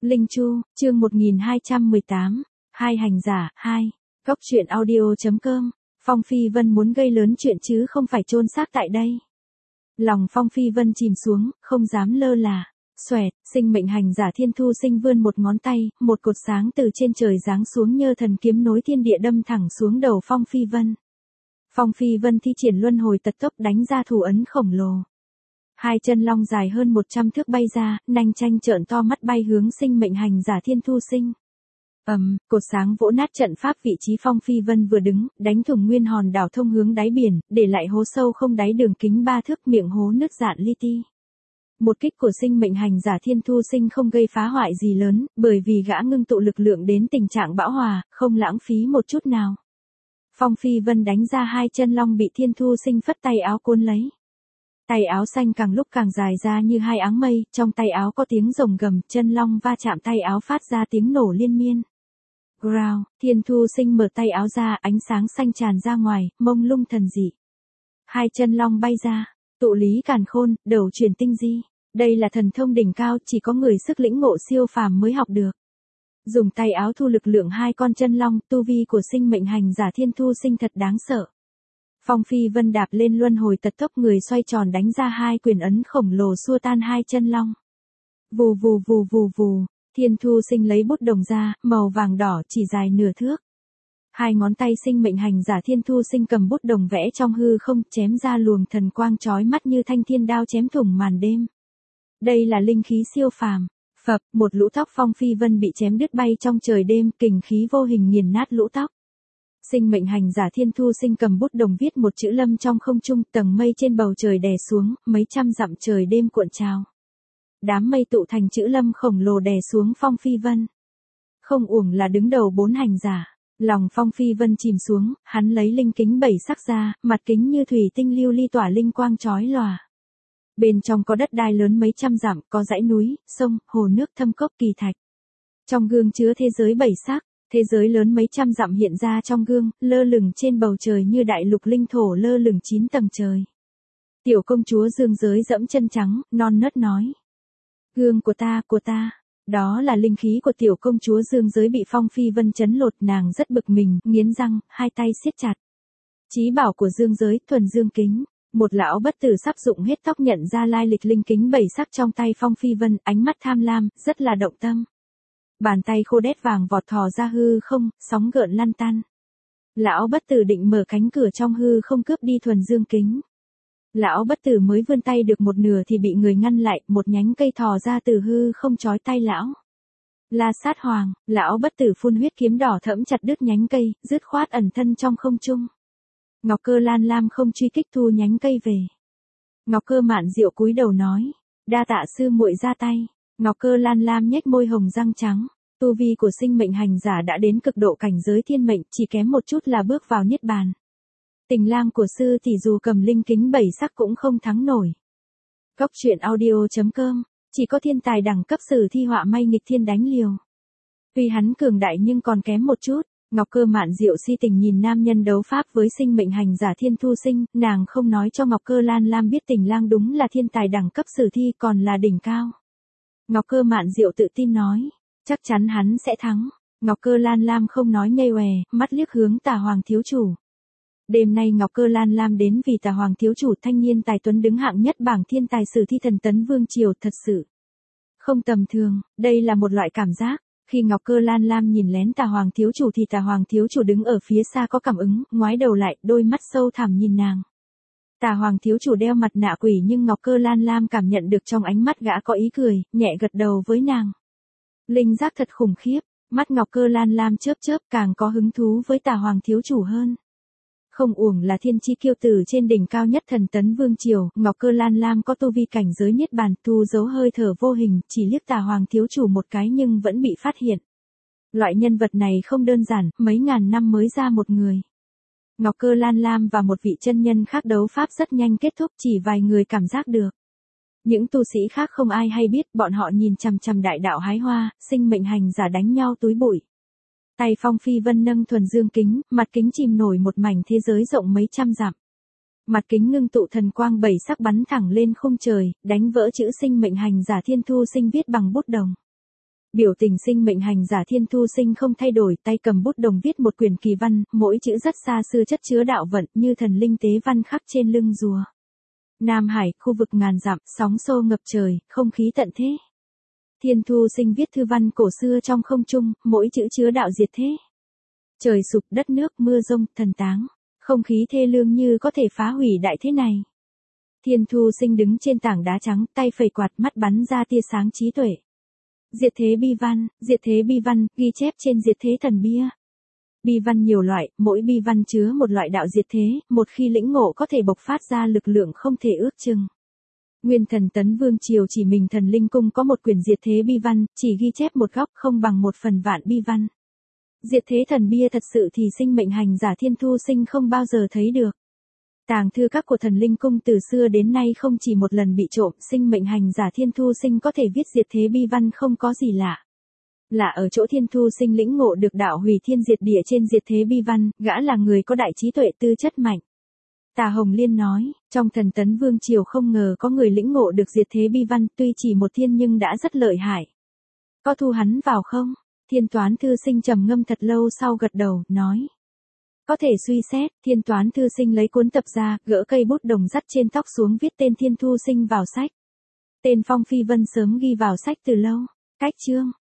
Linh Chu, chương 1218, Hai hành giả, 2. Góc truyện audio.com, Phong Phi Vân muốn gây lớn chuyện chứ không phải chôn xác tại đây. Lòng Phong Phi Vân chìm xuống, không dám lơ là. Xoẹt, sinh mệnh hành giả Thiên Thu Sinh vươn một ngón tay, một cột sáng từ trên trời giáng xuống như thần kiếm nối thiên địa đâm thẳng xuống đầu Phong Phi Vân. Phong Phi Vân thi triển luân hồi tật tốc đánh ra thủ ấn khổng lồ. Hai chân long dài hơn 100 thước bay ra, nanh chanh trợn to mắt bay hướng sinh mệnh hành giả Thiên Thu Sinh. Cột sáng vỗ nát trận pháp vị trí Phong Phi Vân vừa đứng, đánh thủng nguyên hòn đảo thông hướng đáy biển, để lại hố sâu không đáy đường kính 3 thước, miệng hố nứt rạn li ti. Một kích của sinh mệnh hành giả Thiên Thu Sinh không gây phá hoại gì lớn, bởi vì gã ngưng tụ lực lượng đến tình trạng bão hòa, không lãng phí một chút nào. Phong Phi Vân đánh ra hai chân long bị Thiên Thu Sinh phất tay áo cuốn lấy. Tay áo xanh càng lúc càng dài ra như hai áng mây, trong tay áo có tiếng rồng gầm, chân long va chạm tay áo phát ra tiếng nổ liên miên. Growl, Thiên Thu Sinh mở tay áo ra, ánh sáng xanh tràn ra ngoài, mông lung thần dị. Hai chân long bay ra, tụ lý càn khôn, đầu truyền tinh di. Đây là thần thông đỉnh cao, chỉ có người sức lĩnh ngộ siêu phàm mới học được. Dùng tay áo thu lực lượng hai con chân long, tu vi của sinh mệnh hành giả Thiên Thu Sinh thật đáng sợ. Phong Phi Vân đạp lên luân hồi tật tốc, người xoay tròn đánh ra hai quyền ấn khổng lồ xua tan hai chân long. Vù vù vù vù vù, Thiên Thu Sinh lấy bút đồng ra, màu vàng đỏ chỉ dài nửa thước. Hai ngón tay sinh mệnh hành giả Thiên Thu Sinh cầm bút đồng vẽ trong hư không, chém ra luồng thần quang chói mắt như thanh thiên đao chém thủng màn đêm. Đây là linh khí siêu phàm. Phập, một lũ tóc Phong Phi Vân bị chém đứt bay trong trời đêm, kình khí vô hình nghiền nát lũ tóc. Sinh mệnh hành giả Thiên Thu Sinh cầm bút đồng viết một chữ lâm trong không trung, tầng mây trên bầu trời đè xuống, mấy trăm dặm trời đêm cuộn trào. Đám mây tụ thành chữ lâm khổng lồ đè xuống Phong Phi Vân. Không uổng là đứng đầu 4 hành giả. Lòng Phong Phi Vân chìm xuống, hắn lấy linh kính 7 sắc ra, mặt kính như thủy tinh lưu ly tỏa linh quang chói lòa. Bên trong có đất đai lớn mấy trăm dặm, có dãy núi, sông, hồ nước thâm cốc kỳ thạch. Trong gương chứa thế giới 7 sắc, thế giới lớn mấy trăm dặm hiện ra trong gương, lơ lửng trên bầu trời như đại lục linh thổ lơ lửng 9 tầng trời. Tiểu công chúa Dương Giới dẫm chân trắng, non nớt nói. Gương của ta. Đó là linh khí của tiểu công chúa Dương Giới bị Phong Phi Vân chấn lột, nàng rất bực mình, nghiến răng, hai tay siết chặt. Chí bảo của Dương Giới, thuần dương kính. Một lão bất tử sắp dụng hết tóc nhận ra lai lịch linh kính 7 sắc trong tay Phong Phi Vân, ánh mắt tham lam, rất là động tâm. Bàn tay khô đét vàng vọt thò ra hư không, sóng gợn lăn tăn. Lão bất tử định mở cánh cửa trong hư không cướp đi thuần dương kính. Lão bất tử mới vươn tay được một nửa thì bị người ngăn lại, một nhánh cây thò ra từ hư không chói tay lão. La sát hoàng, lão bất tử phun huyết kiếm đỏ thẫm chặt đứt nhánh cây, dứt khoát ẩn thân trong không trung. Ngọc Cơ Lan Lam không truy kích, thu nhánh cây về. Ngọc Cơ Mạn Diệu cúi đầu nói, đa tạ sư muội ra tay. Ngọc Cơ Lan Lam nhếch môi hồng răng trắng, tu vi của sinh mệnh hành giả đã đến cực độ cảnh giới thiên mệnh, chỉ kém một chút là bước vào niết bàn. Tình lang của sư thì dù cầm linh kính 7 sắc cũng không thắng nổi. Góc truyện audio.com, chỉ có thiên tài đẳng cấp Sử Thi họa may nghịch thiên đánh liều. Tuy hắn cường đại nhưng còn kém một chút. Ngọc Cơ Mạn Diệu si tình nhìn nam nhân đấu pháp với sinh mệnh hành giả Thiên Thu Sinh, nàng không nói cho Ngọc Cơ Lan Lam biết tình lang đúng là thiên tài đẳng cấp Sử Thi, còn là đỉnh cao. Ngọc Cơ Mạn Diệu tự tin nói, chắc chắn hắn sẽ thắng. Ngọc Cơ Lan Lam không nói nhây oè, mắt liếc hướng Tà Hoàng thiếu chủ. Đêm nay Ngọc Cơ Lan Lam đến vì Tà Hoàng thiếu chủ thanh niên tài tuấn đứng hạng nhất bảng thiên tài Sử Thi thần tấn vương triều, thật sự không tầm thường. Đây là một loại cảm giác. Khi Ngọc Cơ Lan Lam nhìn lén Tà Hoàng thiếu chủ thì Tà Hoàng thiếu chủ đứng ở phía xa có cảm ứng, ngoái đầu lại, đôi mắt sâu thẳm nhìn nàng. Tà Hoàng thiếu chủ đeo mặt nạ quỷ nhưng Ngọc Cơ Lan Lam cảm nhận được trong ánh mắt gã có ý cười, nhẹ gật đầu với nàng. Linh giác thật khủng khiếp, mắt Ngọc Cơ Lan Lam chớp chớp, càng có hứng thú với Tà Hoàng thiếu chủ hơn. Không uổng là thiên chi kiêu tử trên đỉnh cao nhất thần tấn vương triều, Ngọc Cơ Lan Lam có tu vi cảnh giới niết bàn, thu giấu hơi thở vô hình, chỉ liếc Tà Hoàng thiếu chủ một cái nhưng vẫn bị phát hiện. Loại nhân vật này không đơn giản, mấy ngàn năm mới ra một người. Ngọc Cơ Lan Lam và một vị chân nhân khác đấu pháp rất nhanh kết thúc, chỉ vài người cảm giác được. Những tu sĩ khác không ai hay biết, bọn họ nhìn chằm chằm đại đạo hái hoa, sinh mệnh hành giả đánh nhau túi bụi. Tay Phong Phi Vân nâng thuần dương kính, mặt kính chìm nổi một mảnh thế giới rộng mấy trăm dặm. Mặt kính ngưng tụ thần quang 7 sắc bắn thẳng lên khung trời, đánh vỡ chữ sinh mệnh hành giả Thiên Thu Sinh viết bằng bút đồng. Biểu tình sinh mệnh hành giả Thiên Thu Sinh không thay đổi, tay cầm bút đồng viết một quyển kỳ văn, mỗi chữ rất xa xưa chất chứa đạo vận như thần linh tế văn khắc trên lưng rùa. Nam Hải, khu vực ngàn dặm, sóng xô ngập trời, không khí tận thế. Thiên Thu Sinh viết thư văn cổ xưa trong không trung, mỗi chữ chứa đạo diệt thế. Trời sụp, đất nước, mưa rông, thần táng. Không khí thê lương như có thể phá hủy đại thế này. Thiên Thu Sinh đứng trên tảng đá trắng, tay phẩy quạt, mắt bắn ra tia sáng trí tuệ. Diệt thế bi văn, ghi chép trên diệt thế thần bia. Bi văn nhiều loại, mỗi bi văn chứa một loại đạo diệt thế, một khi lĩnh ngộ có thể bộc phát ra lực lượng không thể ước chừng. Nguyên Thần Tấn Vương Triều Chỉ Mình Thần Linh Cung có một quyển diệt thế bi văn, chỉ ghi chép một góc không bằng 1/1000 bi văn. Diệt thế thần bia thật sự thì sinh mệnh hành giả Thiên Thu Sinh không bao giờ thấy được. Tàng thư các của Thần Linh Cung từ xưa đến nay không chỉ một lần bị trộm, sinh mệnh hành giả Thiên Thu Sinh có thể viết diệt thế bi văn không có gì lạ. Lạ ở chỗ Thiên Thu Sinh lĩnh ngộ được đạo hủy thiên diệt địa trên diệt thế bi văn, gã là người có đại trí tuệ tư chất mạnh. Tà Hồng Liên nói, trong Thần Tấn Vương Triều không ngờ có người lĩnh ngộ được diệt thế bi văn, tuy chỉ một thiên nhưng đã rất lợi hại. Có thu hắn vào không? Thiên Toán Thư Sinh trầm ngâm thật lâu sau gật đầu, nói. Có thể suy xét. Thiên Toán Thư Sinh lấy cuốn tập ra, gỡ cây bút đồng dắt trên tóc xuống viết tên Thiên Thu Sinh vào sách. Tên Phong Phi Vân sớm ghi vào sách từ lâu. Cách chương.